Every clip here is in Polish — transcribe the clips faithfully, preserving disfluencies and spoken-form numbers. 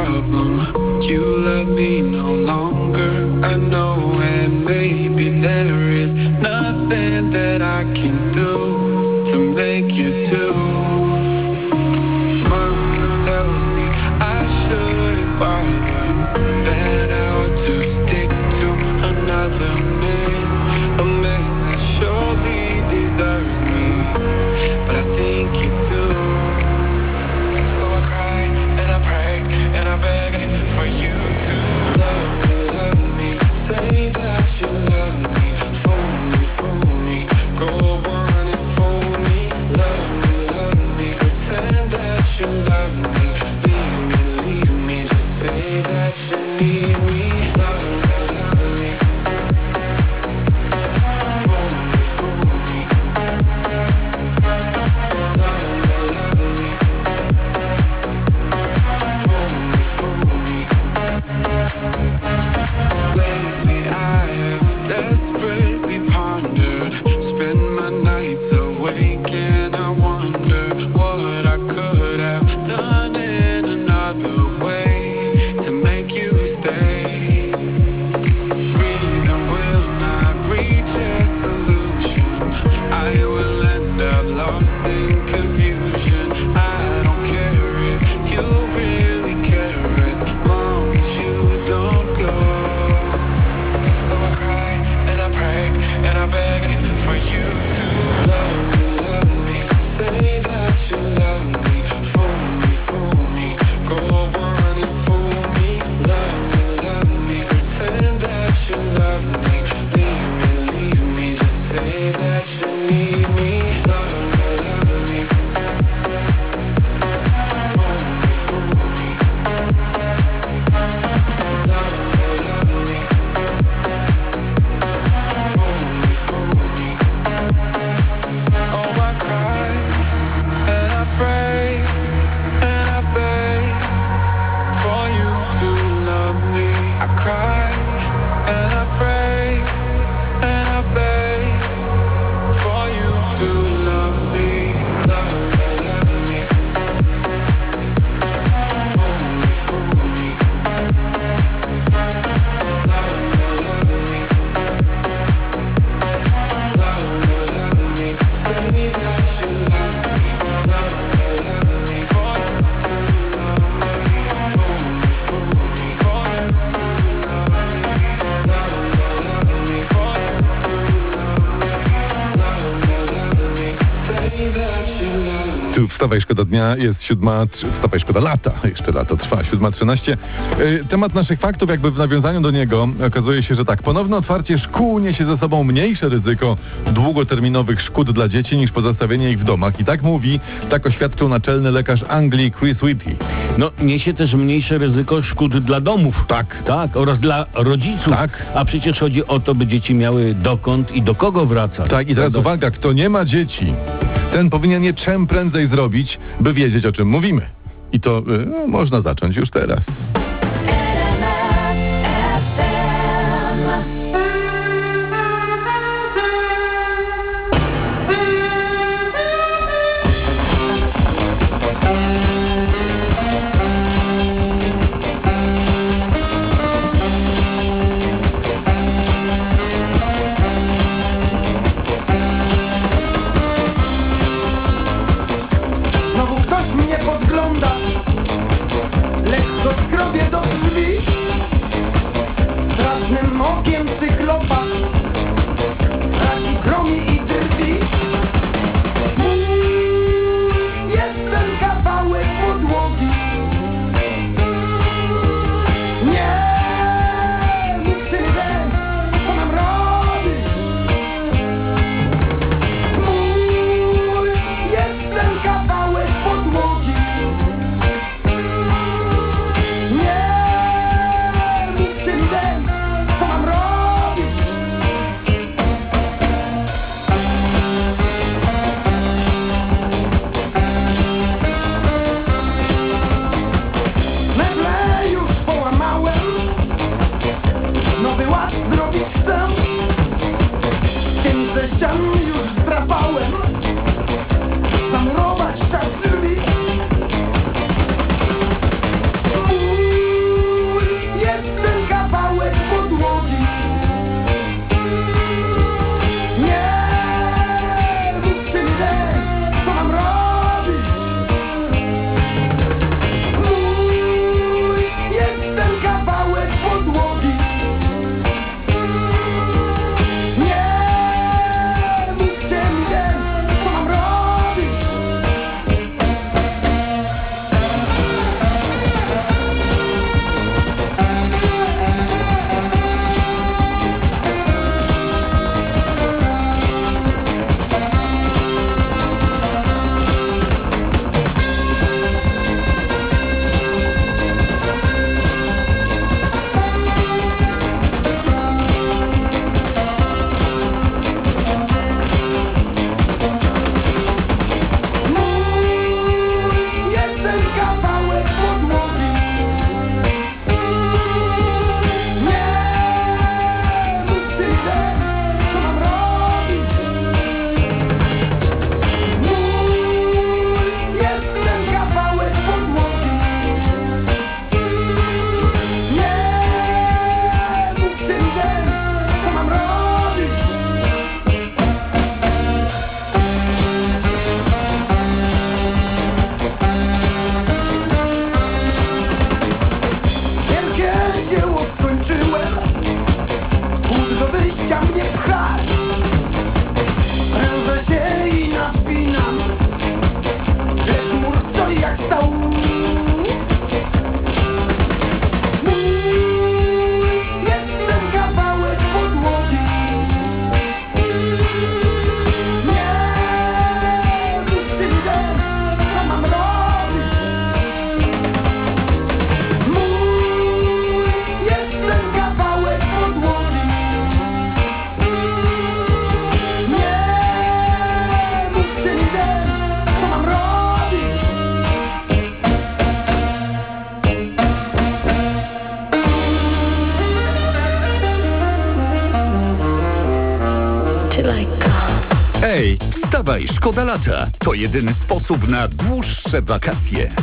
problem. You love me no longer, I know, and maybe there is nothing that I can do to make you do. Mama tells me I shouldn't bother, that I ought to stick to another man, a man that surely deserves me, but I think you do. So I cry and I pray and I beg for you to love me, love me. Say that you love me, fool me, fool me. Go on and fool me. Love me, love me. Pretend that you love me. Leave me, leave me. Just say that you need me. Love me, love me. Fool me, fool me. Love me, love me. Lately I have desperately pondered, spend my nights awake and I wonder what I could have done in another way to make you stay. Reason will not reach a solution, I will end up lost in confusion. I don't care if you really care as long as you don't go. So I cry and I pray and I beg for you to love me, love me. Say that you love me, fool me, fool me. Go on and fool me. Love me, love me. Pretend that you love me. Leave me, leave me. Just say that you need me. Love me, love me. Fool me, fool me. Love me, love me. Fool me, fool me. Oh, I cry and I pray and I beg for you to love me. I cry and I pray and I beg for you to love me. Love me, love me. Fool me, fool me. Love me, love me. Love me, love me. Say that you love me. Love me, love me. For you to love me. Fool me, fool me. For you to love me. Love me, love me. For you to love me. Love me, love me. Say that you love me. Tu wstawaj, szkoda dnia, jest siódma, tr- wstawaj, szkoda lata, jeszcze lato trwa, siódma trzynaście. Yy, temat naszych faktów, jakby w nawiązaniu do niego, okazuje się, że tak, ponowne otwarcie szkół niesie ze sobą mniejsze ryzyko długoterminowych szkód dla dzieci niż pozostawienie ich w domach. I tak mówi, tak oświadczył naczelny lekarz Anglii Chris Whitty. No, niesie też mniejsze ryzyko szkód dla domów. Tak. Tak, oraz dla rodziców. Tak. A przecież chodzi o to, by dzieci miały dokąd i do kogo wracać. Tak, i teraz Prawda? uwaga, kto nie ma dzieci, ten powinien je czym prędzej zrobić, by wiedzieć, o czym mówimy. I to yy, no, można zacząć już teraz. Znowu ktoś mnie podgląda, lekko skrobię Hej, wstawaj, szkoda lata. To jedyny sposób na dłuższe wakacje.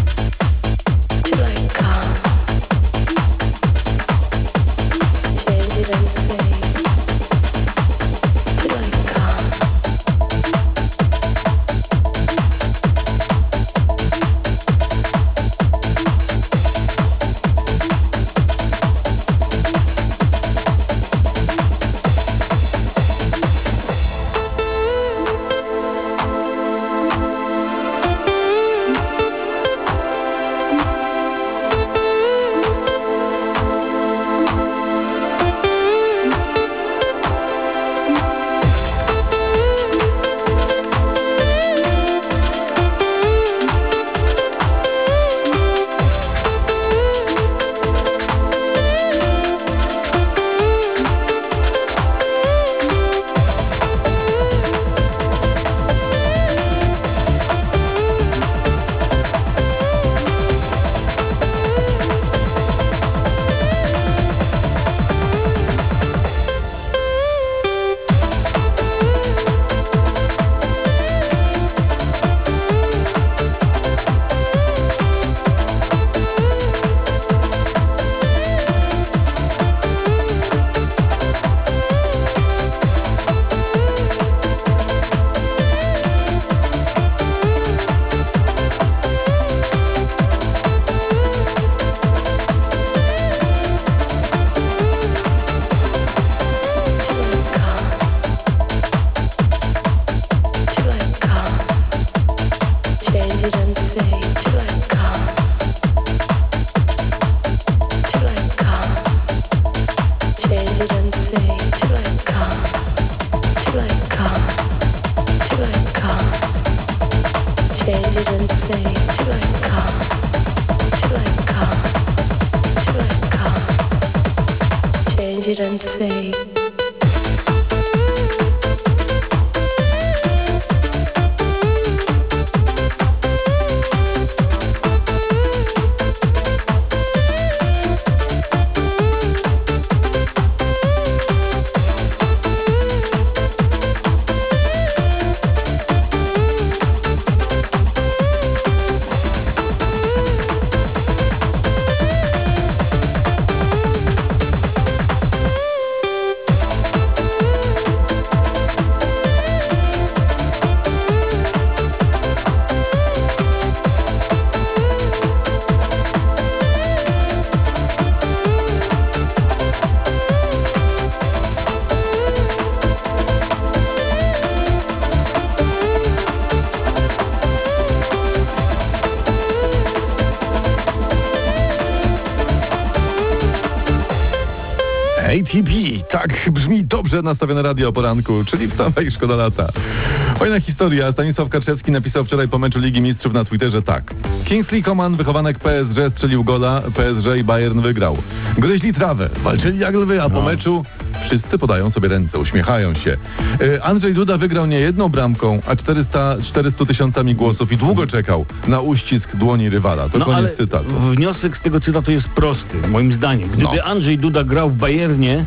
A T P, tak brzmi dobrze nastawione radio o poranku, czyli wstawaj, szkoda lata. Fajna historia. Stanisław Karczewski napisał wczoraj po meczu Ligi Mistrzów na Twitterze tak. Kingsley Coman, wychowanek P S G, strzelił gola, P S G i Bayern wygrał. Gryźli trawę, walczyli jak lwy, a po No. meczu wszyscy podają sobie ręce, uśmiechają się. Yy, Andrzej Duda wygrał nie jedną bramką, a czterysta tysiącami głosów i długo czekał na uścisk dłoni rywala. To No ale koniec cytatu. wniosek z tego cytatu jest prosty, moim zdaniem. Gdyby No. Andrzej Duda grał w Bayernie,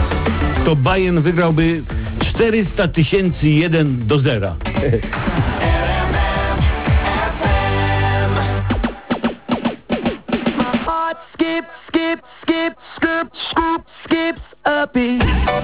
to Bayern wygrałby czterysta tysięcy jeden do zera. Skip, skip, skip, scoop, scoop, skips a beat.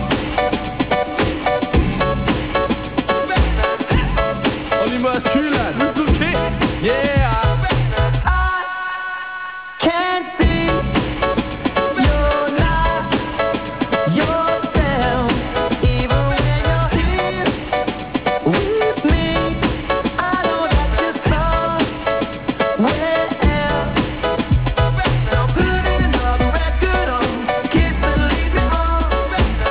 On est masculin, le souquet, yeah. I can't see you're not yourself, even when you're here with me. I know that you're somewhere else. So put another record on, kiss and lead me on.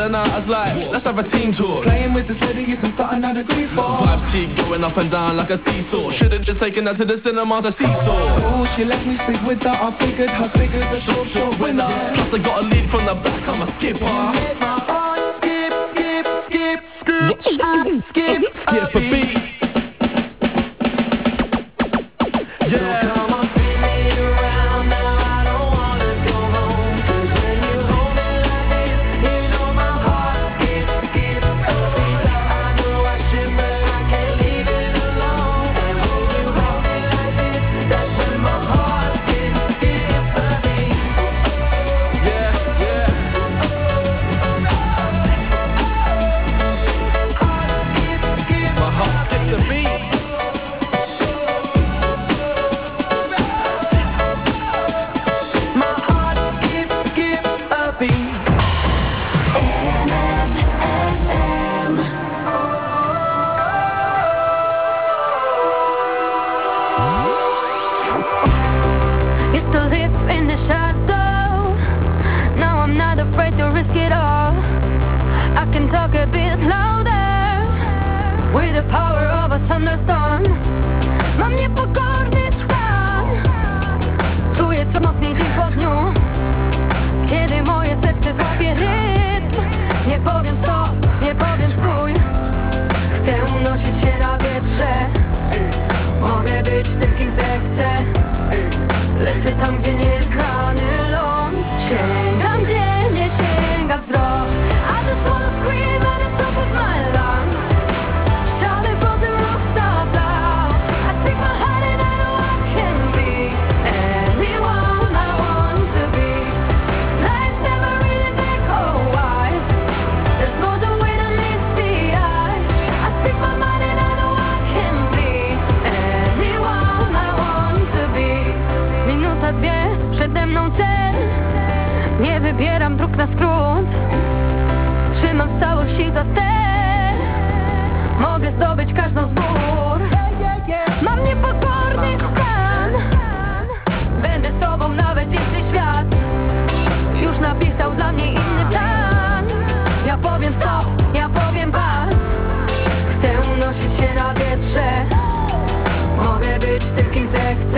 other night I was like, let's have a team talk. Playing with this lady isn't something I'd agree for. Vibes keep going up and down like a seesaw. Should've just taken her to the cinema to seesaw. Oh, she let me sleep with her. I figured her figure's a short, short winner. Plus I got a lead from the back, I'm a skipper. Make my heart skip, skip, skip, skip, skip, skip, Skip a beat. So come on, spin me around now. I don't wanna go home. 'Cause when you hold me like this, you know my heart skip, skip a beat. I know I should, but I can't leave it alone. And when you hold me like this, that's when my heart skip, skip a beat. Yeah, yeah. Heart skip, skip. My heart skips a beat. My heart skip, skip a beat. Used to live in the shadow. Now I'm not afraid to risk it all. I can talk a bit louder with the power of a thunderstorm. Mam niepokorny stan. Czuję co mocniej dzień po dniu. Kiedy moje serce złapie rytm, nie powiem stop, nie powiem stój. Chcę unosić się na wietrze. Mogę być tym, kim zechcę. Lecę tam, gdzie nieznany ląd. Sięgam, gdzie nie sięga wzrok. I just wanna scream at the top of my lungs. Shout it from the rooftop loud. I stick my head in and know I can be anyone I want to be. Life's never really that cold. There's more to it than meets the eye. I speak my mind and I know I can be anyone I want to be. Minuta, dwie, przede mną cel. Nie wybieram dróg na skrót. Trzymam z całych sił za ster. Mogę zdobyć każdą z gór. Mam niepokorny stan. Będę sobą nawet jeśli świat już napisał dla mnie inny plan. Ja powiem stop, ja powiem pas. Chcę unosić się na wietrze. Mogę być tym, kim zechcę.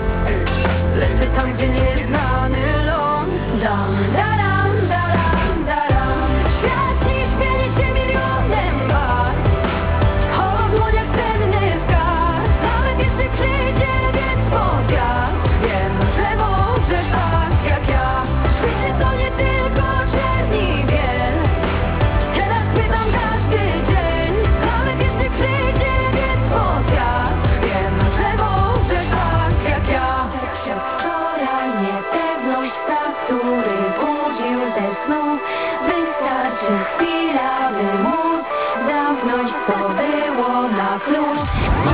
Lecę tam, gdzie nieznany ląd. Dam, daram, daram, daram. Świat dziś mieni się milionem barw. Schowam w dłoniach cenny skarb. Nawet jeśli przyjdzie wiec pod wiatr, wiem, że możesz tak jak ja. W świecie to nie tylko czerni biel. Teraz pytam każdy dzień. Nawet jeśli przyjdzie wiec pod wiatr, wiem, że możesz tak jak ja. Jak wczoraj niepewność, strach, który budził ze snu. Wystarczy chwila, by móc zamknąć, co było na klucz.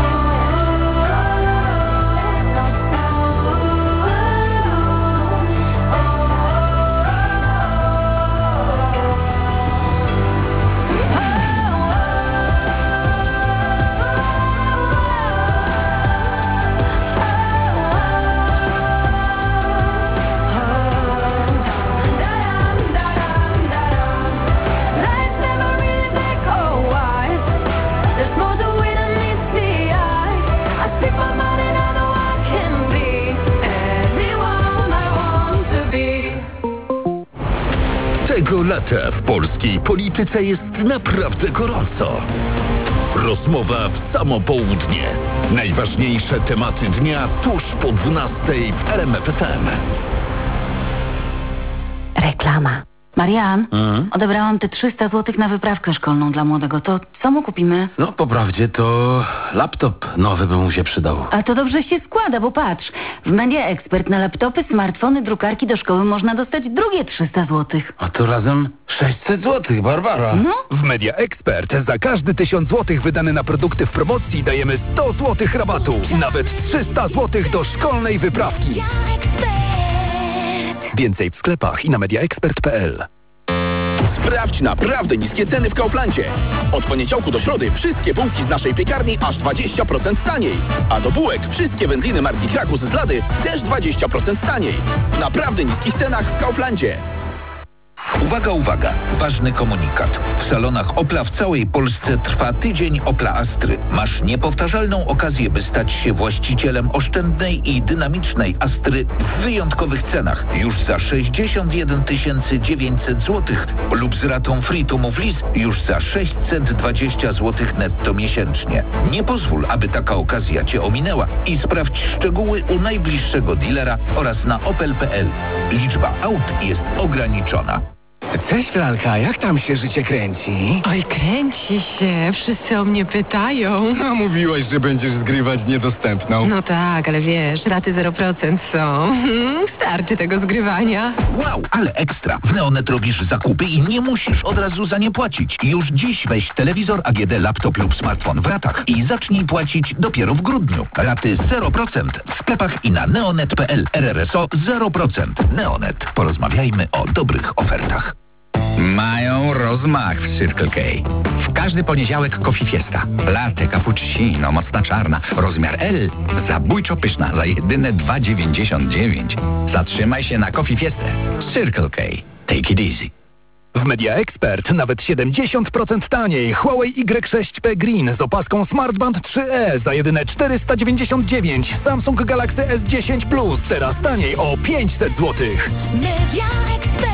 Life's never really that cold. There's more to it than meets the eye. I speak my mind and I know I can be anyone I want to be. Tego lata w polskiej polityce jest naprawdę gorąco. Rozmowa w samo południe. Najważniejsze tematy dnia tuż po dwunastej w R M F F M. Reklama. Marian, odebrałam te trzysta złotych na wyprawkę szkolną dla młodego. To co mu kupimy? No, po prawdzie to laptop nowy by mu się przydał. A to dobrze się składa, bo patrz, w Media Expert na laptopy, smartfony, drukarki do szkoły można dostać drugie trzysta złotych. A to razem sześćset złotych, Barbara. No, W Media Expert za każdy tysiąc złotych wydane na produkty w promocji dajemy sto złotych rabatu. Nawet trzysta złotych do szkolnej wyprawki. Więcej w sklepach i na mediaexpert kropka p l. Sprawdź naprawdę niskie ceny w Kauflandzie. Od poniedziałku do środy wszystkie bułki z naszej piekarni aż dwadzieścia procent taniej. A do bułek wszystkie wędliny marki Krakus z Lady też dwadzieścia procent taniej. W naprawdę niskich cenach w Kauflandzie. Uwaga, uwaga, ważny komunikat. W salonach Opla w całej Polsce trwa tydzień Opla Astry. Masz niepowtarzalną okazję, by stać się właścicielem oszczędnej i dynamicznej Astry w wyjątkowych cenach. Już za sześćdziesiąt jeden tysięcy dziewięćset złotych lub z ratą Free to Move Lease już za sześćset dwadzieścia złotych netto miesięcznie. Nie pozwól, aby taka okazja Cię ominęła i sprawdź szczegóły u najbliższego dealera oraz na opel kropka p l. Liczba aut jest ograniczona. Cześć, Lalka, jak tam się życie kręci? Oj, kręci się. Wszyscy o mnie pytają. A mówiłaś, że będziesz zgrywać z niedostępną. No tak, ale wiesz, raty zero procent są. Hmm, starczy tego zgrywania. Wow, ale ekstra! W Neonet robisz zakupy i nie musisz od razu za nie płacić. Już dziś weź telewizor, A G D, laptop lub smartfon w ratach i zacznij płacić dopiero w grudniu. Raty zero procent w sklepach i na neonet kropka p l. R R S O zero procent. Neonet. Porozmawiajmy o dobrych ofertach. Mają rozmach w Circle K. W każdy poniedziałek Coffee Fiesta. Latte, cappuccino, mocna czarna. Rozmiar L. Zabójczo pyszna za jedyne dwa dziewięćdziesiąt dziewięć. Zatrzymaj się na Coffee Fiestę. Circle K. Take it easy. W Media Expert nawet siedemdziesiąt procent taniej. Huawei Y sześć P Green z opaską Smartband trzy E za jedyne czterysta dziewięćdziesiąt dziewięć. Samsung Galaxy S dziesięć Plus teraz taniej o pięćset złotych. Media Expert.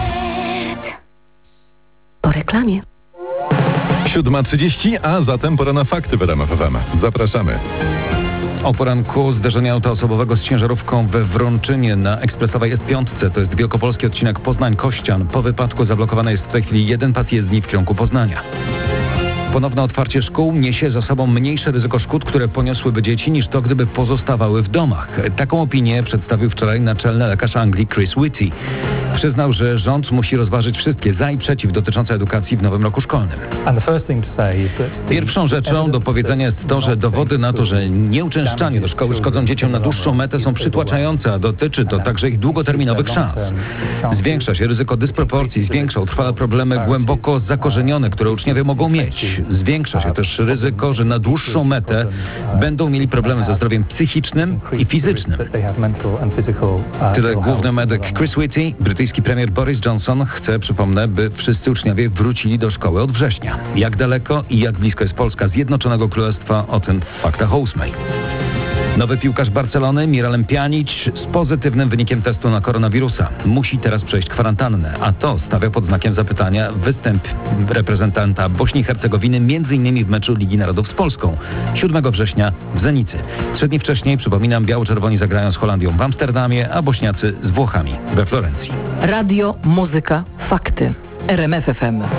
Po reklamie. siódma trzydzieści, a zatem pora na fakty w R M F F M. Zapraszamy. O poranku zderzenia auta osobowego z ciężarówką we Wrączynie na ekspresowej S pięć. To jest wielkopolski odcinek Poznań-Kościan. Po wypadku zablokowany jest w tej chwili jeden pas jezdni w kierunku Poznania. Ponowne otwarcie szkół niesie za sobą mniejsze ryzyko szkód, które poniosłyby dzieci, niż to, gdyby pozostawały w domach. Taką opinię przedstawił wczoraj naczelny lekarz Anglii Chris Whitty. Przyznał, że rząd musi rozważyć wszystkie za i przeciw dotyczące edukacji w nowym roku szkolnym. Pierwszą rzeczą do powiedzenia jest to, że dowody na to, że nieuczęszczanie do szkoły szkodzą dzieciom na dłuższą metę, są przytłaczające, a dotyczy to także ich długoterminowych szans. Zwiększa się ryzyko dysproporcji, zwiększa utrwale problemy głęboko zakorzenione, które uczniowie mogą mieć. Zwiększa się też ryzyko, że na dłuższą metę będą mieli problemy ze zdrowiem psychicznym i fizycznym. Tyle główny medyk Chris Whitty. Brytyjski premier Boris Johnson chce, przypomnę, by wszyscy uczniowie wrócili do szkoły od września. Jak daleko i jak blisko jest Polska Zjednoczonego Królestwa, o tym w faktach o ósmej. Nowy piłkarz Barcelony, Miralem Pjanic, z pozytywnym wynikiem testu na koronawirusa. Musi teraz przejść kwarantannę, a to stawia pod znakiem zapytania występ reprezentanta Bośni i Hercegowiny, między innymi w meczu Ligi Narodów z Polską, siódmego września w Zenicy. Trzy dni wcześniej, przypominam, biało-czerwoni zagrają z Holandią w Amsterdamie, a Bośniacy z Włochami we Florencji. Radio, muzyka, fakty. R M F F M.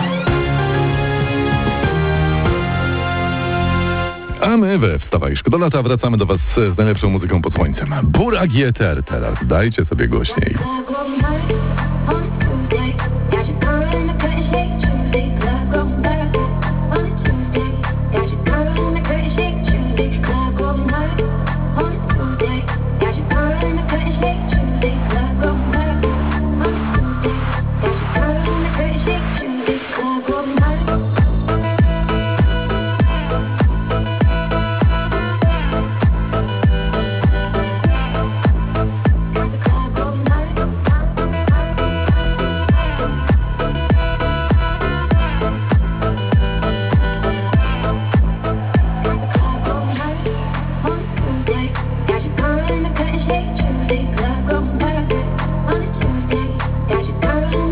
A my we Wstawaj Szkoda Lata wracamy do Was z najlepszą muzyką pod słońcem. Burak i Eter teraz, dajcie sobie głośniej. Tuesday, got your girl in the cut and shake Tuesday, club going hard on a Tuesday, got your girl in the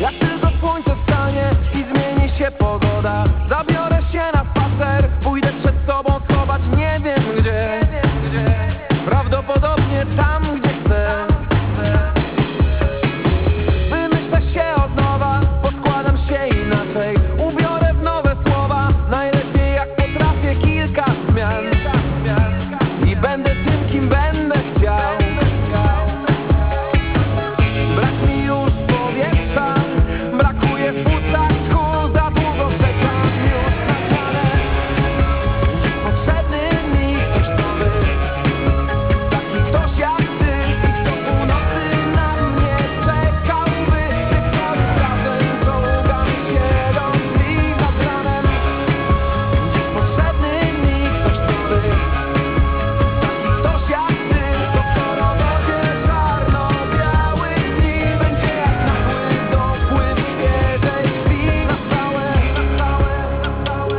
Jak tylko słońce wstanie i zmieni się pogoda, zabiorę się na spacer, pójdę przed sobą schować, nie wiem gdzie, prawdopodobnie tam, gdzie chcę. Wymyślę się od nowa, poskładam się inaczej, ubiorę w nowe słowa, najlepiej jak potrafię kilka zmian i będę tym, kim będę chciał. Brak mi już powietrza, brakuje w płucach tchu, za długo czekam już na zmianę. Dziś potrzebny mi ktoś nowy, taki ktoś jak ty, i kto północy na mnie czekałby, gdy w koryt razem czołgamy się do drzwi nad ranem. Dziś potrzebny mi ktoś nowy, taki ktoś jak ty, kto w korowodzie czarno-białych dni będzie jak nagły dopływ świeżej krwi na stałe, na stałe, na stałe.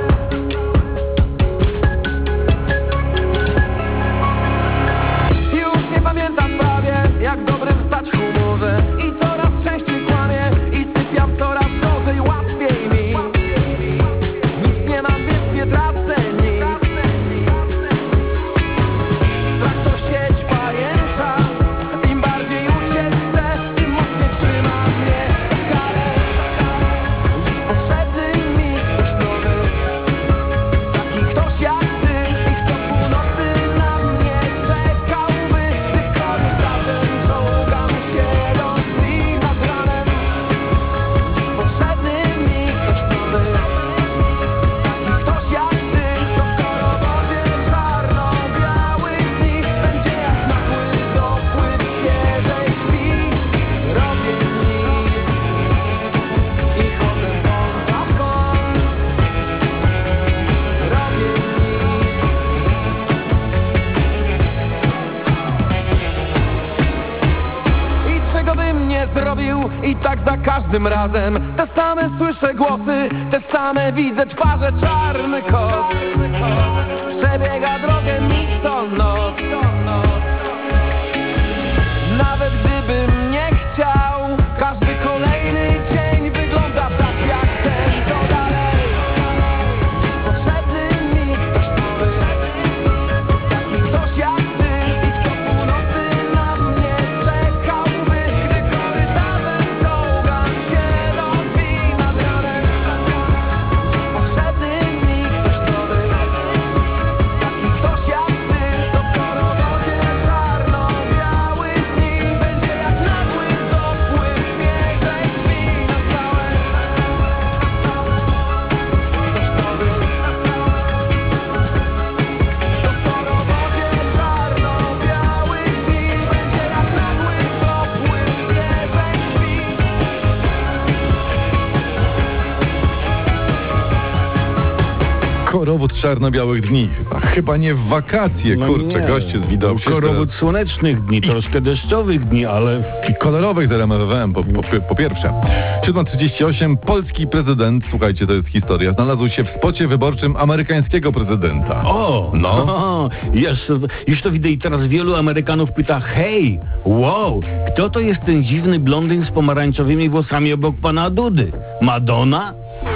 Już nie pamiętam prawie, jak w dobrym stać humorze, i coraz częściej kłamię i sypiam coraz gorzej, łatwiej mi. Nic nie mam, więc nie tracę nic. Strach to sieć pajęcza, im bardziej uciec chcę, tym mocniej trzyma mnie za skalę. Dziś potrzebny mi ktoś nowy, taki ktoś jak ty, i kto w północy na mnie czekałby, gdy w koryt razem czołgamy się do drzwi nad ranem. Dziś potrzebny mi ktoś nowy, taki ktoś jak ty, kto w korowodzie czarno-białych dni będzie jak nagły dopływ świeżej krwi. Robię nic i chodzę kąt za kąt. Robię nic. I czego bym nie zrobił, i tak za każdym razem te same słyszę głosy, te same widzę twarze, czarny kot przebiega drogę mi co noc. Nawet gdybym nie chciał, każdy kolejny dzień wygląda tak jak ten, to dalej. Dziś potrzebny mi ktoś nowy, taki ktoś jak ty, i kto w północy na mnie czekałby, gdy korytarzem czołgam się do drzwi nad ranem. Dziś potrzebny mi ktoś nowy, taki ktoś jak ty, kto w korowodzie czarno-białych dni będzie jak nagły dopływ świeżej krwi na stałe, na stałe, na stałe. Ktoś nowy, kto w korowodzie czarno-białych dni będzie jak nagły dopływ świeżej krwi. Korowód czarno-białych dni. Chyba, chyba nie w wakacje, No kurczę, nie. goście z widoku. Korowód słonecznych dni, troszkę deszczowych dni, ale... I kolorowych z R M F F M, po, po, po pierwsze. siódma trzydzieści osiem, polski prezydent, słuchajcie, to jest historia, znalazł się w spocie wyborczym amerykańskiego prezydenta. O, no. O, już, już to widzę i teraz wielu Amerykanów pyta, hej, wow, kto to jest ten dziwny blondyn z pomarańczowymi włosami obok pana Dudy? Madonna?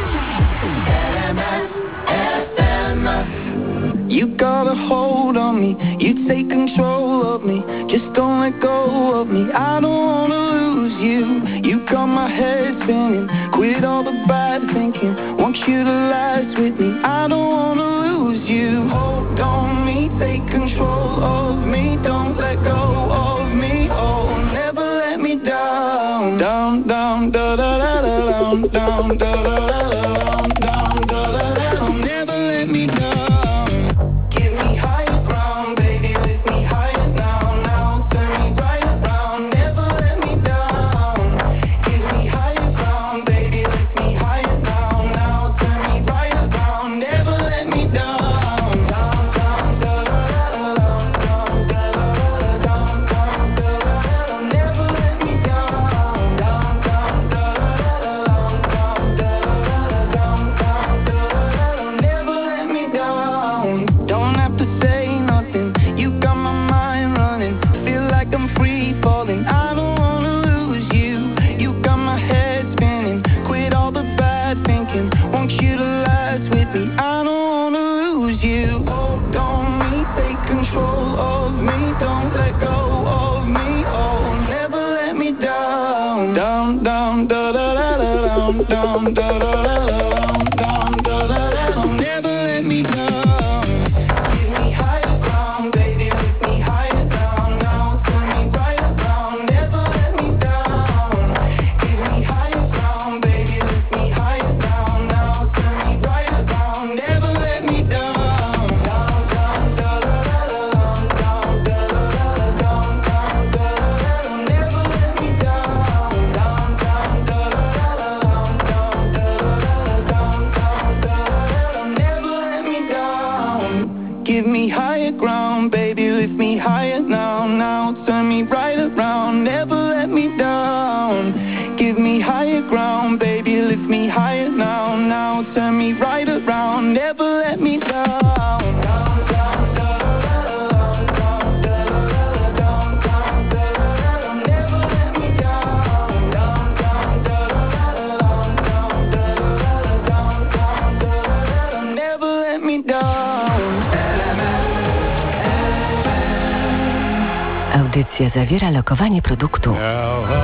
You got a hold on me, you take control of me, just don't let go of me, I don't wanna lose you. You got my head spinning, quit all the bad thinking, want you to last with me, I don't wanna lose you. Hold on me, take control of me, don't let go of me, oh, never let me down. Down, down, da da da da down, down, da da da da down, down, da da da down, never let me down. down, down, da da da da, down, da da da da. Never let me down. Give me higher ground, baby, lift me higher now, now. Turn me right around, never let me down. Give me higher ground, baby, lift me higher now, now. Turn me right around, never let me down. Down, down, da da da da, down, da da da da, down, down, da da da da. Never let me down. Down, down, da da da da, down, da da da da, down, down, da da da da. Never let me down. Give me higher ground, baby, lift me higher now, now. Turn me right around, never let me down. Give me higher ground, baby, lift me higher now, now. Turn me right around, never let me down. Down, down, da da da da, down, da da da da, down, down, da da da da. Never let me down. Down, down, da da da da, down, da da da da, down, down, da da da da. Never let me down. Audycja zawiera lokowanie produktu. Now I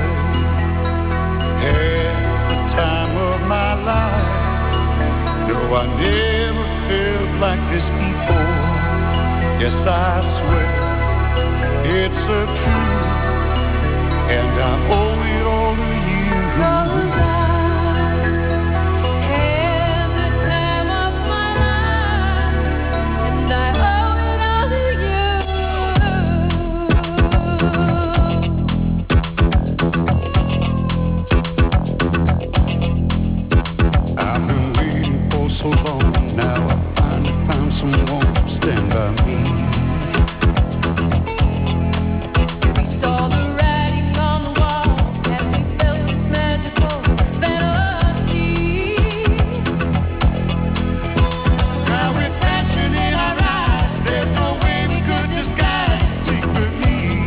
had the time of my life. No, I never felt like this before. Yes, I swear it's a truth, and I owe it all to you. 'Cause I had the time of my life, and I owe it all to you. I've been waiting for so long. Now I finally found someone to stand by me. We saw the writing on the wall as we felt this magical fantasy. Now with passion in our eyes, there's no way we could disguise it secretly.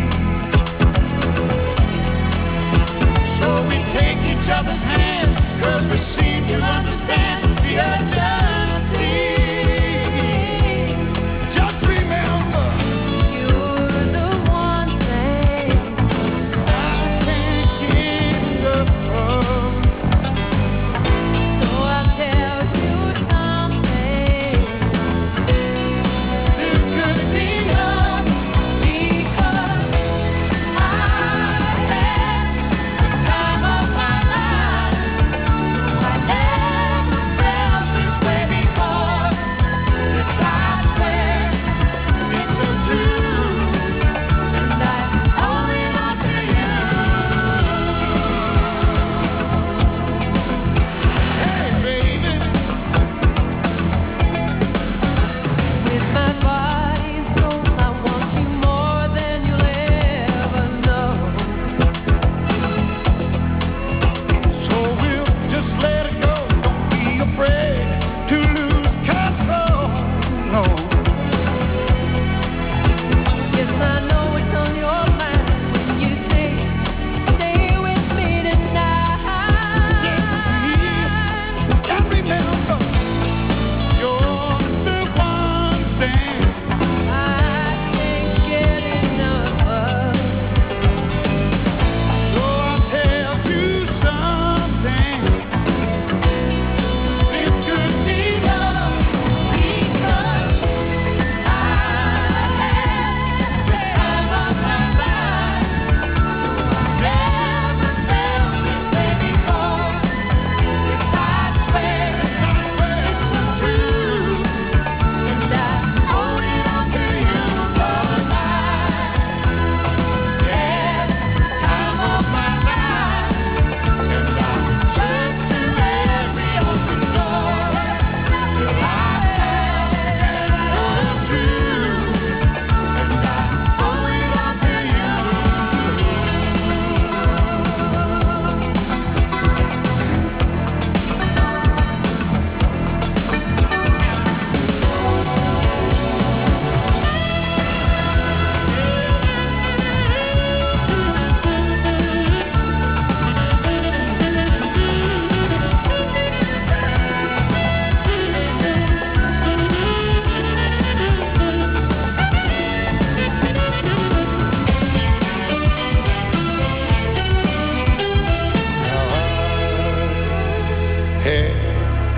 So we take each other's hands, 'cause we seem to understand the urgency. Just remember, you're the one thing I can't get enough of. So I'll tell you something. This could be love, because I had the time of my life. I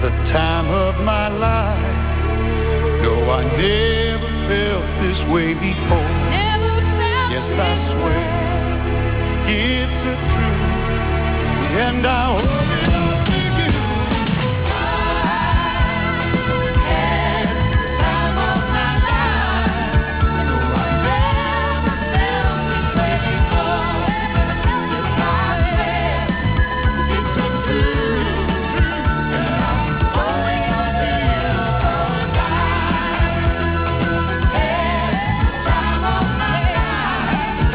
the time of my life. No, I never felt this way before. Yes, I swear it's a truth, and I owe it all to you. Had the time of my life. No, I never felt this way before. Yes, I swear it's a truth, and I owe it all to you. 'Cause I had the time of my life.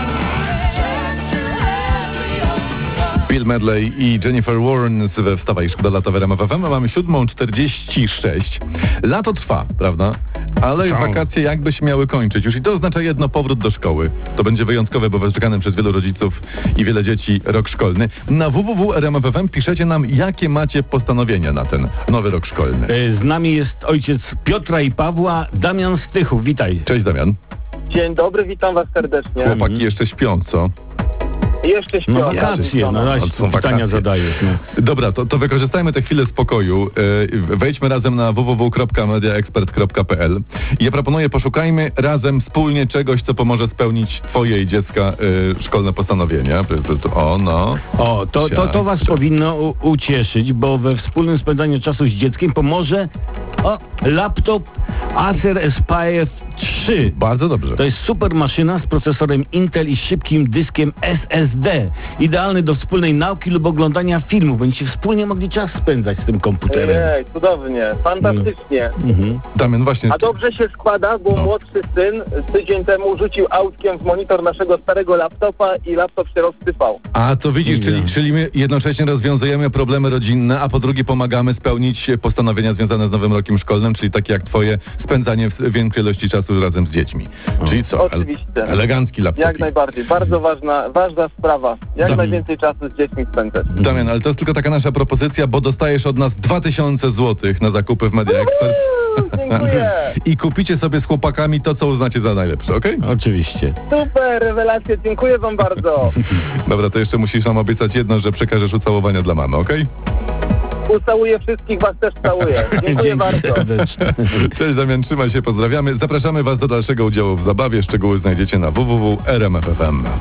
Just to let you know. Bill Medley i Jennifer Warren we Wstawaj Szkoda Lata w R M F F M. Mamy siódma czterdzieści sześć. Lato trwa, prawda? Ale Trwa. wakacje jakby się miały kończyć już i to oznacza jedno, powrót do szkoły. To będzie wyjątkowe, bo wyczekany przez wielu rodziców i wiele dzieci rok szkolny. Na w w w kropka r m f f m piszecie nam, jakie macie postanowienia na ten nowy rok szkolny. E, Z nami jest ojciec Piotra i Pawła, Damian Stychów. Witaj. Cześć Damian. Dzień dobry, witam was serdecznie. Chłopaki jeszcze śpią, co? Jeszcze śpią. No wakacje, no raz Są pytania wakacje. zadajesz. No. Dobra, to, to wykorzystajmy tę chwilę spokoju. Yy, Wejdźmy razem na w w w kropka media expert kropka p l. Ja proponuję, poszukajmy razem wspólnie czegoś, co pomoże spełnić twoje i dziecka yy, szkolne postanowienia. To- to- O, no. O, to, to, to was powinno u- ucieszyć, bo we wspólnym spędzaniu czasu z dzieckiem pomoże o, laptop Acer Aspire trzy. Bardzo dobrze. To jest super maszyna z procesorem Intel i szybkim dyskiem S S D. Idealny do wspólnej nauki lub oglądania filmów. Będziecie wspólnie mogli czas spędzać z tym komputerem. Ej, cudownie, fantastycznie. Mhm. Damian, właśnie. A dobrze się składa, bo młodszy syn tydzień temu rzucił autkiem w monitor naszego starego laptopa i laptop się rozsypał. A to widzisz, Nie. czyli, czyli my jednocześnie rozwiązujemy problemy rodzinne, a po drugie pomagamy spełnić postanowienia związane z nowym rokiem szkolnym, czyli takie jak twoje spędzanie w większej ilości czasu razem z dziećmi. Czyli co? Oczywiście. Elegancki laptop. Jak najbardziej, bardzo ważna, ważna sprawa. Jak Dam- najwięcej czasu z dziećmi spędzać. Damian, ale to jest tylko taka nasza propozycja, bo dostajesz od nas dwa tysiące złotych na zakupy w Media Expert. Dziękuję. I kupicie sobie z chłopakami to, co uznacie za najlepsze, okej? Oczywiście. Super, rewelacje, dziękuję wam bardzo. Dobra, to jeszcze musisz nam obiecać jedno, że przekażesz ucałowania dla mamy, okej? Ucałuję wszystkich, was też całuję. Dziękuję bardzo. Cześć Damian, trzymaj się, pozdrawiamy. Zapraszamy was do dalszego udziału w zabawie. Szczegóły znajdziecie na w w w kropka r m f f m.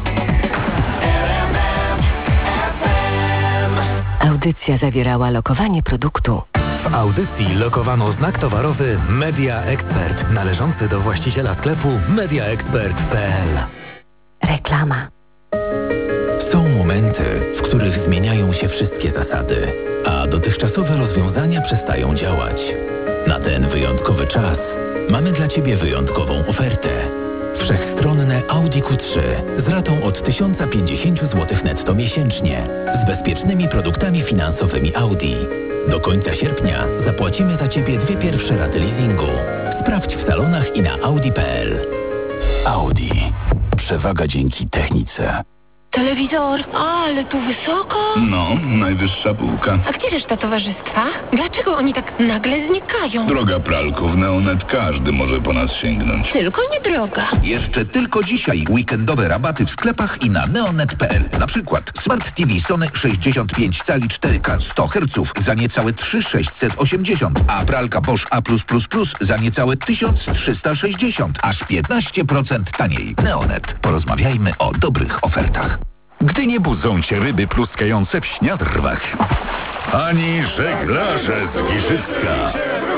Audycja zawierała lokowanie produktu. W audycji lokowano znak towarowy Media Expert, należący do właściciela sklepu mediaexpert kropka p l. Reklama. Są momenty, w których zmieniają się wszystkie zasady, a dotychczasowe rozwiązania przestają działać. Na ten wyjątkowy czas mamy dla Ciebie wyjątkową ofertę. Wszechstronne Audi Q trzy z ratą od tysiąc pięćdziesiąt złotych netto miesięcznie, z bezpiecznymi produktami finansowymi Audi. Do końca sierpnia zapłacimy za Ciebie dwie pierwsze raty leasingu. Sprawdź w salonach i na audi kropka p l. Audi. Przewaga dzięki technice. Telewizor, ale tu wysoko. No, najwyższa półka. A gdzie reszta towarzystwa? Dlaczego oni tak nagle znikają? Droga pralko, w Neonet każdy może po nas sięgnąć. Tylko nie droga. Jeszcze tylko dzisiaj weekendowe rabaty w sklepach i na neonet kropka p l. Na przykład Smart T V Sony sześćdziesiąt pięć cali cztery K sto herców za niecałe trzy tysiące sześćset osiemdziesiąt, a pralka Bosch A plus plus plus za niecałe tysiąc trzysta sześćdziesiąt, aż piętnaście procent taniej. Neonet. Porozmawiajmy o dobrych ofertach. Gdy nie budzą cię ryby pluskające w śniadrwach, ani żeglarze z Giżycka.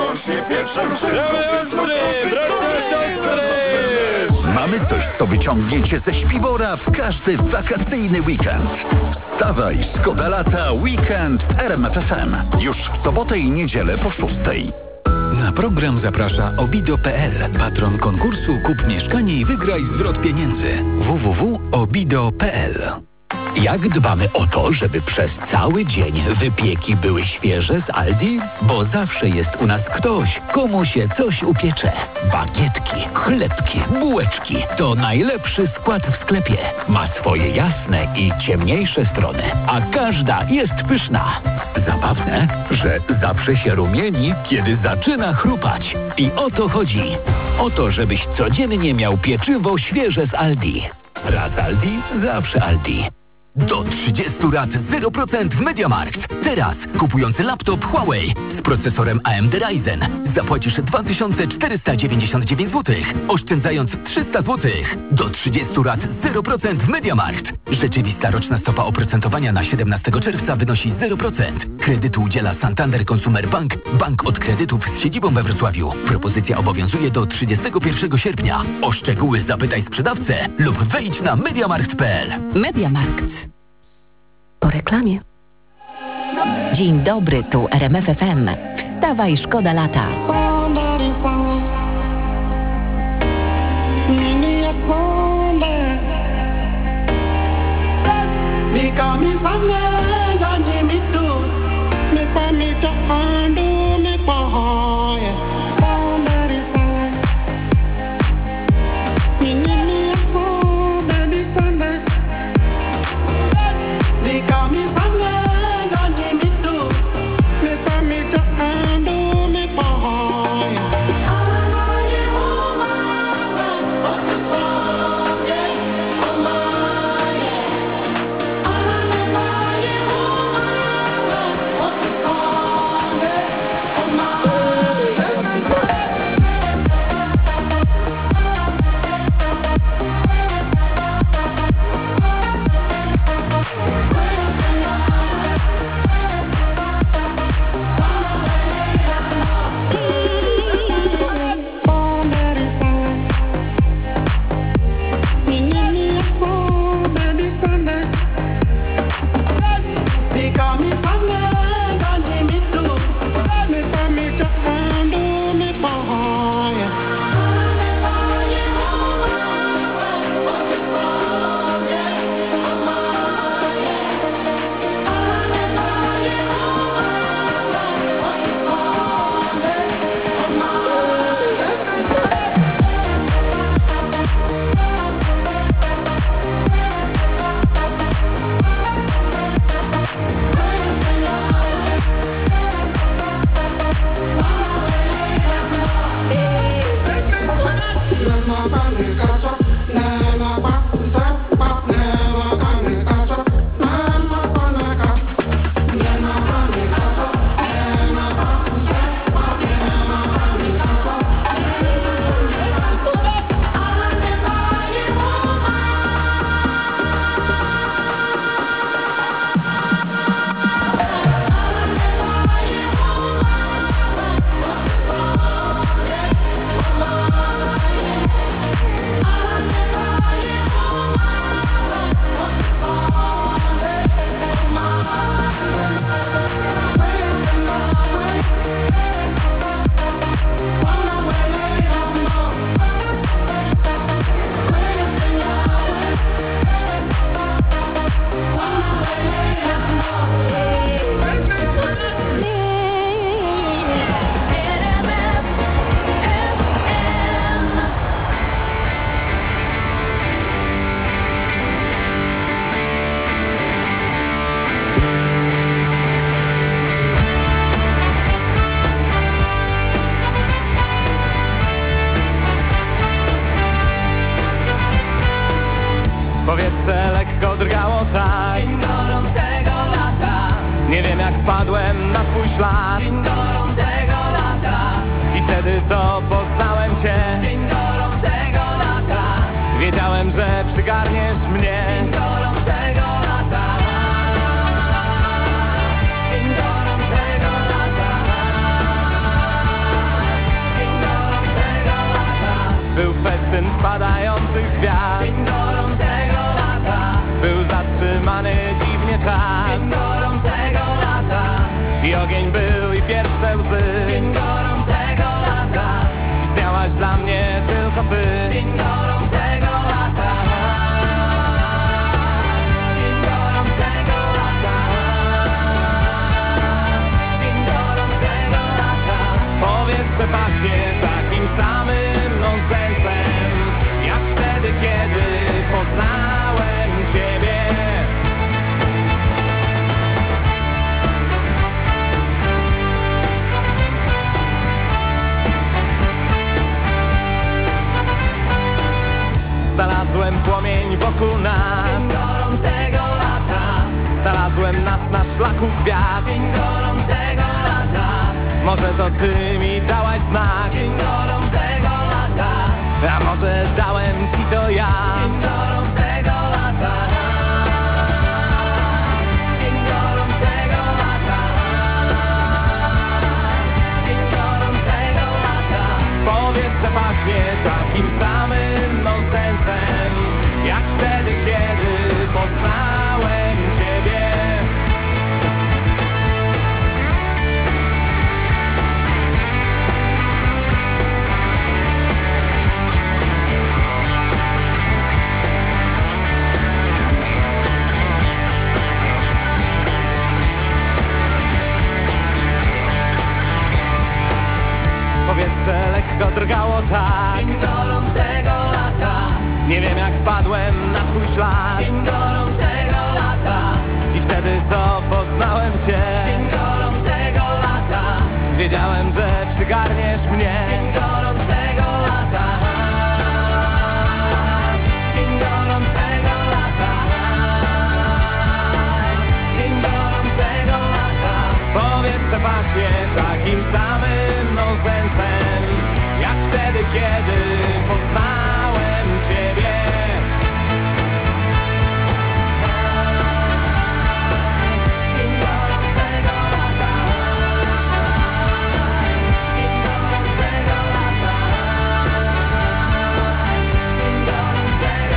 Mamy coś, co wyciągnie cię ze śpiwora w każdy wakacyjny weekend. Wstawaj, szkoda lata, weekend w R M F F M. Już w sobotę i niedzielę po szóstej. Na program zaprasza obido kropka p l, patron konkursu Kup mieszkanie i wygraj zwrot pieniędzy. w w w kropka obido kropka p l. Jak dbamy o to, żeby przez cały dzień wypieki były świeże z Aldi? Bo zawsze jest u nas ktoś, komu się coś upiecze. Bagietki, chlebki, bułeczki to najlepszy skład w sklepie. Ma swoje jasne i ciemniejsze strony, a każda jest pyszna. Zabawne, że zawsze się rumieni, kiedy zaczyna chrupać. I o to chodzi. O to, żebyś codziennie miał pieczywo świeże z Aldi. Raz Aldi, zawsze Aldi. Do trzydziestu rat zero procent w MediaMarkt. Teraz kupujący laptop Huawei z procesorem A M D Ryzen zapłacisz dwa tysiące czterysta dziewięćdziesiąt dziewięć złotych, oszczędzając trzysta złotych. Do trzydziestu rat zero procent w MediaMarkt. Rzeczywista roczna stopa oprocentowania na siedemnastego czerwca wynosi zero procent. Kredytu udziela Santander Consumer Bank, bank od kredytów z siedzibą we Wrocławiu. Propozycja obowiązuje do trzydziestego pierwszego sierpnia. O szczegóły zapytaj sprzedawcę lub wejdź na mediamarkt kropka p l. MediaMarkt. Po reklamie. Dzień dobry, tu R M F F M. Wstawaj, szkoda lata. Powietrze lekko drgało tak Dzień gorącego lata. Nie wiem jak wpadłem na twój ślad Dzień gorącego lata. I wtedy to poznałem cię Dzień gorącego lata. Wiedziałem, że przygarniesz mnie Dzień gorącego lata. Dzień gorącego lata. Dzień gorącego lata. Był festyn spadających gwiazd. Dzień gorącego lata. Był zatrzymany dziwnie czas. Dzień gorącego lata. I ogień był i pierwsze łzy. Dzień gorącego lata. Istniałaś dla mnie tylko ty. Dzień gorącego lata. Dzień gorącego lata. Dzień gorącego lata. Powietrze pachnie takim samym nonsensem, jak wtedy, kiedy poznałem ciebie. dzień gorącego lata. Może to ty mi dałaś znak, dzień gorącego lata. A może dałem ci to ja, dzień gorącego lata. Dzień gorącego lata. Dzień gorącego lata. Powietrze pachnie takim samym nonsensem, jak wtedy, kiedy poznałem ciebie. Powietrze lekko drgało tak, dzień gorącego lata. Nie wiem jak wpadłem na twój ślad, dzień gorącego lata. I wtedy co poznałem cię, dzień gorącego lata. Wiedziałem, że przygarniesz mnie, dzień gorącego lata. Dzień gorącego lata. Dzień gorącego lata. Powietrze pachnie takim samym nonsensem, jak wtedy, kiedy poznałem ciebie. Dzień gorącego lata. Dzień gorącego lata. Dzień gorącego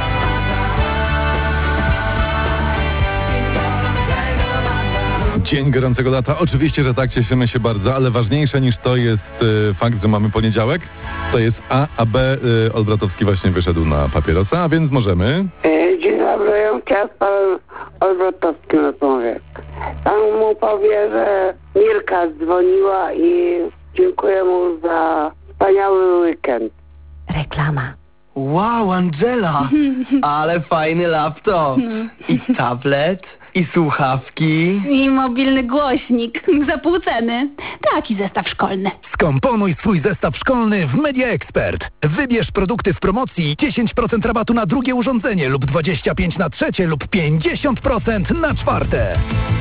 lata. Dzień gorącego lata. Oczywiście, że tak, cieszymy się bardzo, ale ważniejsze niż to jest y, fakt, że mamy poniedziałek. To jest A, a B. Y, Olbratowski właśnie wyszedł na papierosa, a więc możemy... E, Dzień dobry, ja chciałem z panem Olbratowskim rozmawiać. Pan mu powie, że Mirka dzwoniła i dziękuję mu za wspaniały weekend. Reklama. Wow, Angela, ale fajny laptop. I tablet, i słuchawki. I mobilny głośnik za pół ceny. Taki zestaw szkolny. Skomponuj swój zestaw szkolny w Media Expert. Wybierz produkty w promocji, dziesięć procent rabatu na drugie urządzenie lub dwadzieścia pięć procent na trzecie lub pięćdziesiąt procent na czwarte.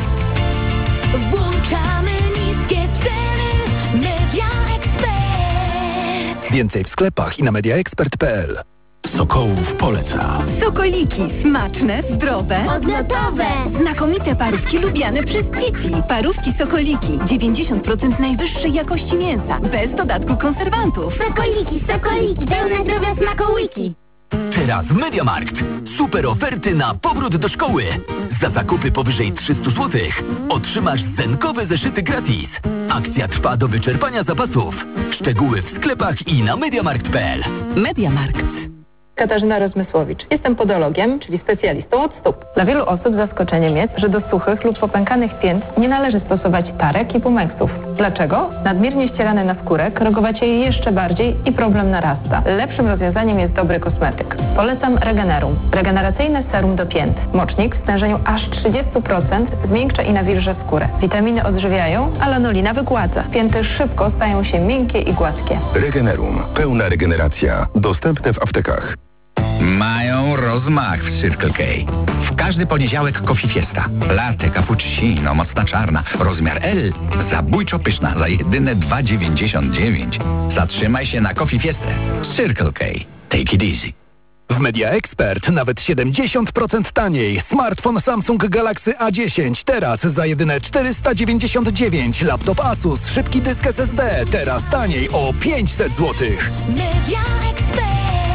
Włączamy niskie ceny. Media Expert. Więcej w sklepach i na mediaexpert kropka p l. Sokołów poleca. Sokoliki. Smaczne, zdrowe, odlotowe. Znakomite parówki lubiane przez dzieci. Parówki Sokoliki. dziewięćdziesiąt procent najwyższej jakości mięsa. Bez dodatku konserwantów. Sokoliki, sokoliki, pełne zdrowia smakołyki. Teraz MediaMarkt. Super oferty na powrót do szkoły. Za zakupy powyżej trzysta złotych otrzymasz zenkowe zeszyty gratis. Akcja trwa do wyczerpania zapasów. Szczegóły w sklepach i na mediamarkt kropka p l. MediaMarkt. Katarzyna Rozmysłowicz. Jestem podologiem, czyli specjalistą od stóp. Dla wielu osób zaskoczeniem jest, że do suchych lub popękanych pięt nie należy stosować tarek i pumeksów. Dlaczego? Nadmiernie ścierane na skórę krogowacie je jeszcze bardziej i problem narasta. Lepszym rozwiązaniem jest dobry kosmetyk. Polecam Regenerum. Regeneracyjne serum do pięt. Mocznik w stężeniu aż trzydzieści procent zmiękcza i nawilża skórę. Witaminy odżywiają, a lanolina wygładza. Pięty szybko stają się miękkie i gładkie. Regenerum. Pełna regeneracja. Dostępne w aptekach. Mają rozmach w Circle K. W każdy poniedziałek Coffee Fiesta. Latte, cappuccino, mocna czarna. Rozmiar L. Zabójczo pyszna za jedyne dwa dziewięćdziesiąt dziewięć. Zatrzymaj się na Coffee Fiestę. Circle K. Take it easy. W Media Expert nawet siedemdziesiąt procent taniej. Smartfon Samsung Galaxy A dziesięć teraz za jedyne czterysta dziewięćdziesiąt dziewięć. Laptop Asus, szybki dysk S S D teraz taniej o pięćset złotych. Media Expert.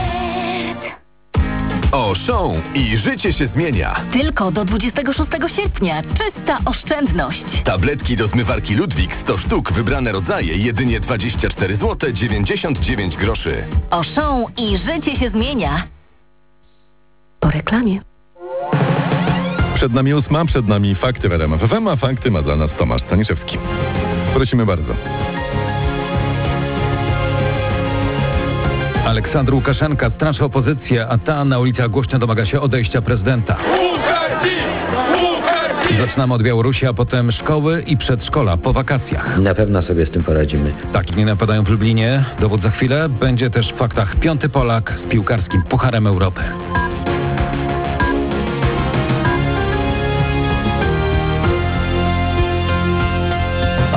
Auchan i życie się zmienia. Tylko do dwudziestego szóstego sierpnia. Czysta oszczędność. Tabletki do zmywarki Ludwik sto sztuk, wybrane rodzaje, jedynie dwadzieścia cztery złote dziewięćdziesiąt dziewięć groszy. Auchan i życie się zmienia. Po reklamie. Przed nami ósma, przed nami fakty w R M F F M, a fakty ma dla nas Tomasz Staniszewski. Prosimy bardzo. Aleksandr Łukaszenka straszy opozycję, a ta na ulicach głośno domaga się odejścia prezydenta. Zaczynamy od Białorusi, a potem szkoły i przedszkola po wakacjach. Na pewno sobie z tym poradzimy. Tak, dni napadają w Lublinie. Dowód za chwilę. Będzie też w faktach piąty Polak z piłkarskim Pucharem Europy.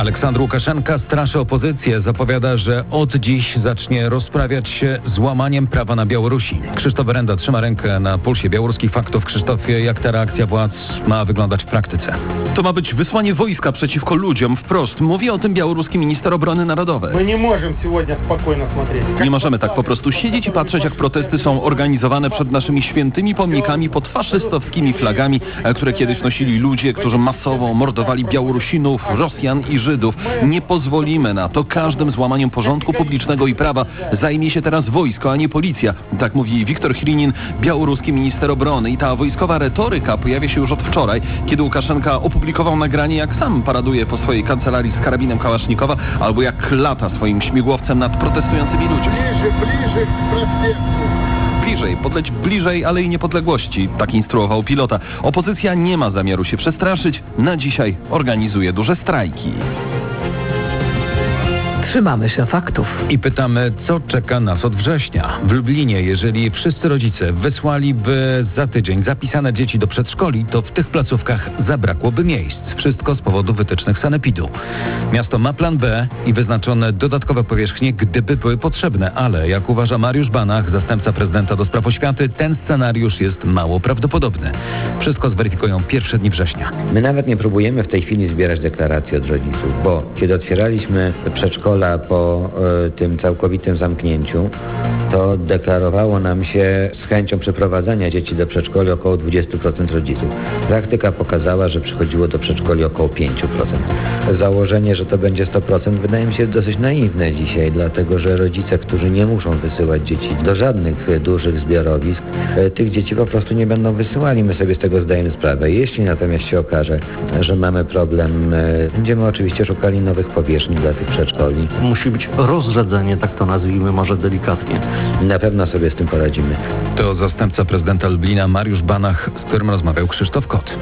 Aleksandr Łukaszenka straszy opozycję. Zapowiada, że od dziś zacznie rozprawiać się z łamaniem prawa na Białorusi. Krzysztof Berenda trzyma rękę na pulsie białoruskich faktów. Krzysztofie, jak ta reakcja władz ma wyglądać w praktyce? To ma być wysłanie wojska przeciwko ludziom wprost. Mówi o tym białoruski minister obrony narodowej. My nie możemy сегодня spokojnie смотреть. Nie możemy tak po prostu siedzieć i patrzeć, jak protesty są organizowane przed naszymi świętymi pomnikami pod faszystowskimi flagami, które kiedyś nosili ludzie, którzy masowo mordowali Białorusinów, Rosjan i Żydów. Nie pozwolimy na to. Każdym złamaniem porządku publicznego i prawa zajmie się teraz wojsko, a nie policja. Tak mówi Wiktor Hrinin, białoruski minister obrony. I ta wojskowa retoryka pojawia się już od wczoraj, kiedy Łukaszenka opublikował nagranie, jak sam paraduje po swojej kancelarii z karabinem Kałasznikowa, albo jak lata swoim śmigłowcem nad protestującymi ludźmi. Bliżej, bliżej k protestu. Bliżej, podleć bliżej Alei Niepodległości. Tak instruował pilota. Opozycja nie ma zamiaru się przestraszyć. Na dzisiaj organizuje duże strajki. Trzymamy się faktów. I pytamy, co czeka nas od września. W Lublinie, jeżeli wszyscy rodzice wysłaliby za tydzień zapisane dzieci do przedszkoli, to w tych placówkach zabrakłoby miejsc. Wszystko z powodu wytycznych sanepidu. Miasto ma plan B i wyznaczone dodatkowe powierzchnie, gdyby były potrzebne, ale jak uważa Mariusz Banach, zastępca prezydenta do spraw oświaty, ten scenariusz jest mało prawdopodobny. Wszystko zweryfikują pierwsze dni września. My nawet nie próbujemy w tej chwili zbierać deklaracji od rodziców, bo kiedy otwieraliśmy przedszkola po y, tym całkowitym zamknięciu, to deklarowało nam się z chęcią przeprowadzania dzieci do przedszkoli około dwadzieścia procent rodziców. Praktyka pokazała, że przychodziło do przedszkoli około pięć procent. Założenie, że to będzie sto procent, wydaje mi się dosyć naiwne dzisiaj, dlatego że rodzice, którzy nie muszą wysyłać dzieci do żadnych dużych zbiorowisk, y, tych dzieci po prostu nie będą wysyłali. My sobie z tego zdajemy sprawę. Jeśli natomiast się okaże, że mamy problem, y, będziemy oczywiście szukali nowych powierzchni dla tych przedszkoli. Musi być rozrzedzenie, tak to nazwijmy może delikatnie. Na pewno sobie z tym poradzimy. To zastępca prezydenta Lublina Mariusz Banach, z którym rozmawiał Krzysztof Kot.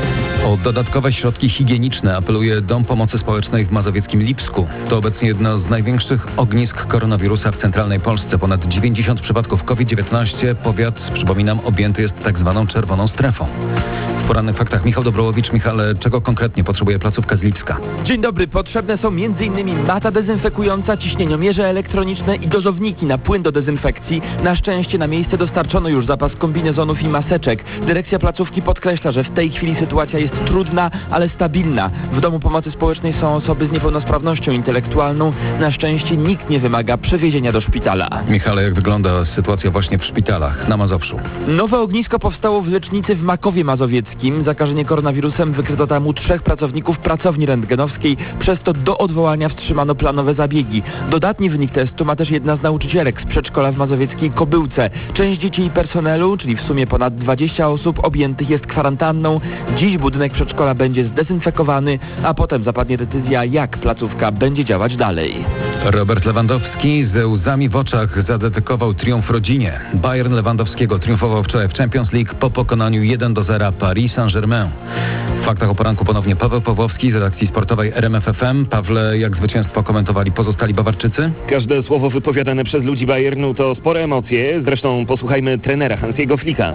O dodatkowe środki higieniczne apeluje Dom Pomocy Społecznej w mazowieckim Lipsku. To obecnie jedno z największych ognisk koronawirusa w centralnej Polsce. Ponad dziewięćdziesiąt przypadków COVID dziewiętnaście. Powiat, przypominam, objęty jest tak zwaną czerwoną strefą. W porannych faktach Michał Dobrołowicz. Michale, czego konkretnie potrzebuje placówka z Lipska? Dzień dobry. Potrzebne są m.in. mata dezynfekująca, ciśnieniomierze elektroniczne i dozowniki na płyn do dezynfekcji. Na szczęście na miejsce dostarczono już zapas kombinezonów i maseczek. Dyrekcja placówki podkreśla, że w tej chwili sytuacja jest trudna, ale stabilna. W Domu Pomocy Społecznej są osoby z niepełnosprawnością intelektualną. Na szczęście nikt nie wymaga przewiezienia do szpitala. Michale, jak wygląda sytuacja właśnie w szpitalach na Mazowszu? Nowe ognisko powstało w lecznicy w Makowie Mazowieckim. Zakażenie koronawirusem wykryto tam u trzech pracowników pracowni rentgenowskiej. Przez to do odwołania wstrzymano planowe zabiegi. Dodatni wynik testu ma też jedna z nauczycielek z przedszkola w mazowieckiej Kobyłce. Część dzieci i personelu, czyli w sumie ponad dwadzieścia osób, objętych jest kwarantanną. Dziś budynek przedszkola będzie zdezynfekowany, a potem zapadnie decyzja, jak placówka będzie działać dalej. Robert Lewandowski ze łzami w oczach zadedykował triumf rodzinie. Bayern Lewandowskiego triumfował wczoraj w Champions League po pokonaniu jeden do zera Paris Saint-Germain. W faktach o poranku ponownie Paweł Pawłowski z redakcji sportowej R M F F M. Pawle, jak zwycięstwo komentowali pozostali Bawarczycy? Każde słowo wypowiadane przez ludzi Bayernu to spore emocje. Zresztą posłuchajmy trenera Hansiego Flicka.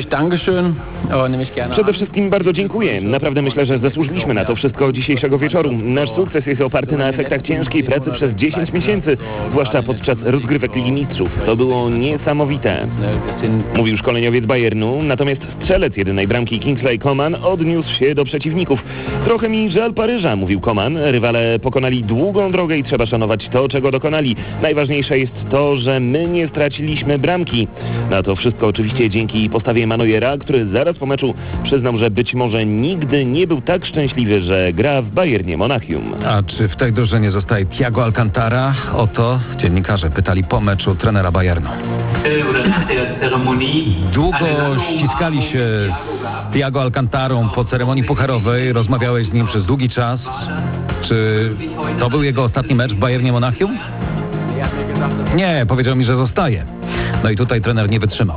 Przede wszystkim bardzo dziękuję. Naprawdę myślę, że zasłużyliśmy na to wszystko dzisiejszego wieczoru. Nasz sukces jest oparty na efektach ciężkiej pracy przez dziesięć miesięcy, zwłaszcza podczas rozgrywek Ligi Mistrzów. To było niesamowite. Mówił szkoleniowiec Bayernu, natomiast strzelec jedynej bramki Kingsley Coman odniósł się do przeciwników. Trochę mi żal Paryża, mówił Coman. Rywale pokonali długą drogę i trzeba szanować to, czego dokonali. Najważniejsze jest to, że my nie straciliśmy bramki. Na to wszystko oczywiście dzięki postawie Manojera, który zaraz po meczu przyznał, że być może nigdy nie był tak szczęśliwy, że gra w Bayernie Monachium. A czy w tej drużynie zostaje Thiago Alcantara? O to dziennikarze pytali po meczu trenera Bayernu. Długo ściskali się z Thiago Alcantarą po ceremonii pucharowej. Rozmawiałeś z nim przez długi czas. Czy to był jego ostatni mecz w Bayernie Monachium? Nie, powiedział mi, że zostaje. No i tutaj trener nie wytrzymał.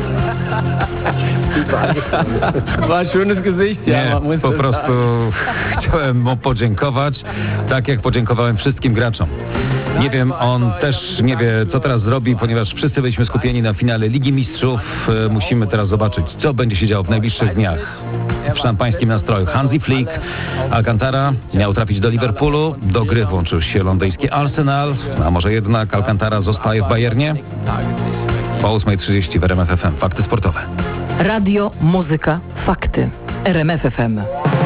Nie, po prostu chciałem mu podziękować, tak jak podziękowałem wszystkim graczom. Nie wiem, on też nie wie, co teraz zrobi, ponieważ wszyscy byliśmy skupieni na finale Ligi Mistrzów. Musimy teraz zobaczyć, co będzie się działo w najbliższych dniach. w szampańskim nastroju. Hansi Flick, Alcantara miał trafić do Liverpoolu, do gry włączył się londyński Arsenal, a może jednak Alcantara zostaje w Bayernie? Po ósmej trzydzieści w R M F F M. Fakty sportowe. Radio, muzyka, fakty. R M F F M.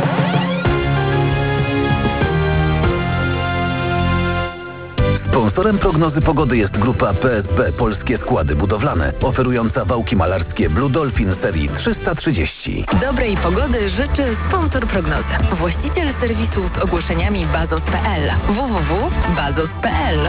Sponsorem prognozy pogody jest grupa P S B Polskie Składy Budowlane, oferująca wałki malarskie Blue Dolphin serii trzysta trzydzieści. Dobrej pogody życzy sponsor prognozy. Właściciel serwisu z ogłoszeniami bazos kropka p l. w w w kropka bazos kropka p l.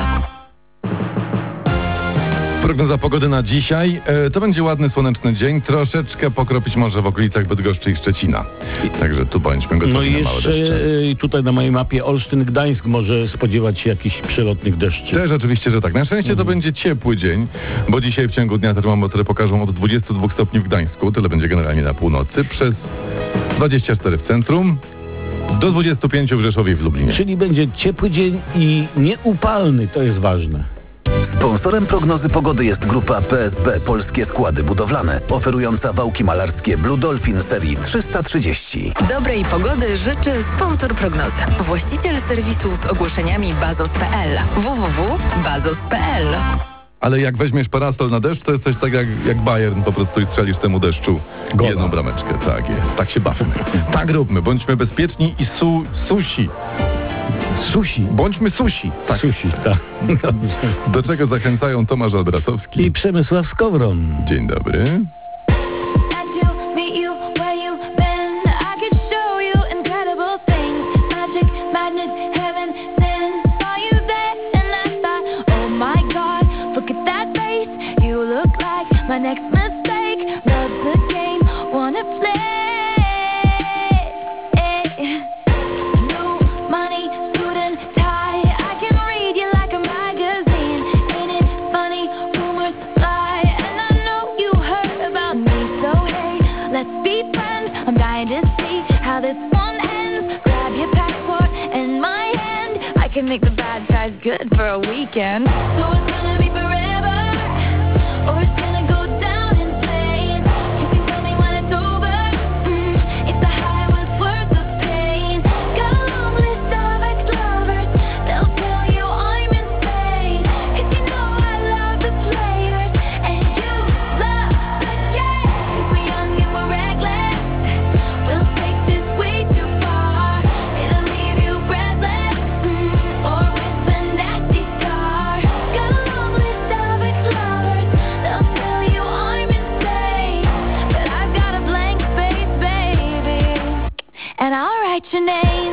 Prognoza pogody na dzisiaj. E, to będzie ładny, słoneczny dzień. Troszeczkę pokropić może w okolicach Bydgoszczy i Szczecina. Także tu bądźmy gotowi no i na małe jeszcze deszcze. y, tutaj na mojej mapie Olsztyn-Gdańsk może spodziewać się jakichś przelotnych deszczy. Też oczywiście, że tak. Na szczęście Mhm. to będzie ciepły dzień, bo dzisiaj w ciągu dnia termometry pokażą od dwudziestu dwóch stopni w Gdańsku, tyle będzie generalnie na północy, przez dwadzieścia cztery w centrum, do dwudziestu pięciu w Rzeszowie i w Lublinie. Czyli będzie ciepły dzień i nieupalny, to jest ważne. Sponsorem prognozy pogody jest grupa P S B Polskie Składy Budowlane, oferująca wałki malarskie Blue Dolphin serii trzysta trzydzieści. Dobrej pogody życzy sponsor prognozy. Właściciel serwisu z ogłoszeniami bazos kropka p l. w w w kropka bazos kropka p l. Ale jak weźmiesz parasol na deszcz, to jesteś tak jak, jak Bayern po prostu i strzelisz temu deszczu Gola. jedną brameczkę. Tak jest. Tak się bawmy. Tak róbmy. Bądźmy bezpieczni i su, susi. Susi. Bądźmy susi. Tak. Susi, tak. Do czego zachęcają Tomasz Albrasowski I Przemysław Skowron. Dzień dobry. Can make the bad times good for a weekend. So it's gonna be forever, or it's gonna go down in flames. You can tell me when it's over, mm, if the high was worth the pain. Got a long list of ex-lovers, they'll tell you I'm insane. Cause you know I love the players, and you love the game. Cause we're young and we're reckless, we'll take this way too far. It'll leave you breathless, mm, or with a nasty scar. Got a long list of ex-lovers, they'll tell you I'm insane. But I've got a blank space, baby, and I'll write your name.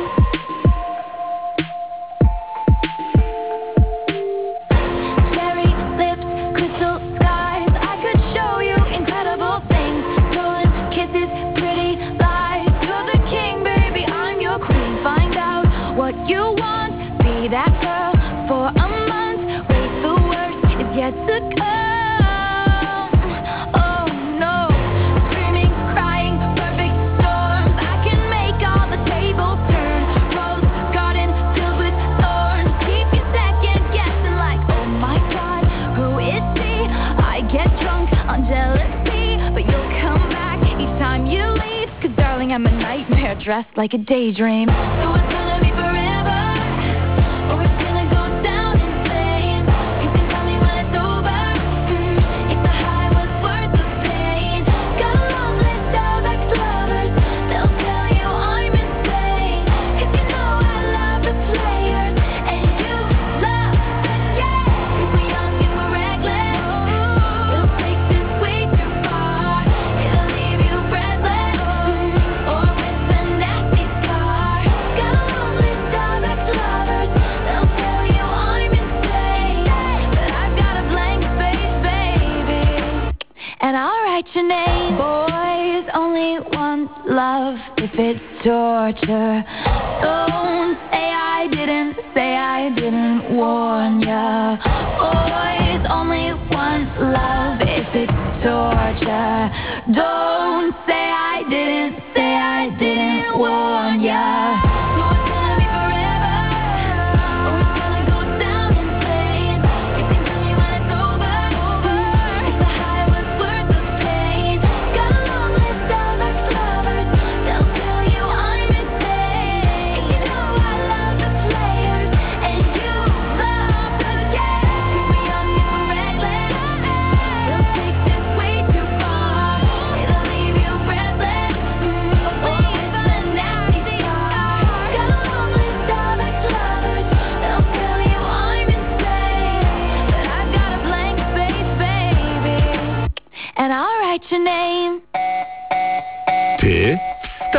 Cherry lips, crystal skies, I could show you incredible things. Stolen kisses, pretty lies. You're the king, baby, I'm your queen. Find out what you want, be that girl for a month. Wait, the worst is yet to come. Oh no, screaming, crying, perfect storms. I can make all the tables turn. Rose garden filled with thorns. Keep you second guessing like, oh my god, who is she? I get drunk on jealousy, but you'll come back each time you leave. Cause darling, I'm a nightmare dressed like a daydream. So it's gonna be forever, or it's gonna go down in flames. You can tell me when it's over, mm, if the high was worth the pain. Got a long list of ex-lovers, they'll tell you I'm insane. Cause you know I love the players, and you love the game. Cause we're young and we're reckless, we'll take this way too far. It'll leave you breathless, mm, or with a nasty scar. Got a long list of ex-lovers, they'll tell you I'm insane. But I've got a blank space, baby, and I'll write your name. Boys only want love if it's torture. Don't say I didn't, say I didn't warn ya. Boys only want love if it's torture. Don't say I didn't, say I didn't warn ya. So it's gonna be forever, or it's gonna go down in flames. You can tell me when it's over, mm, if the high was worth the pain. Got a long list of ex-lovers, they'll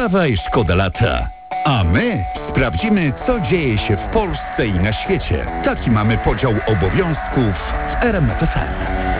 Wstawaj, szkoda lata. A my sprawdzimy, co dzieje się w Polsce i na świecie. Taki mamy podział obowiązków w R M F F M.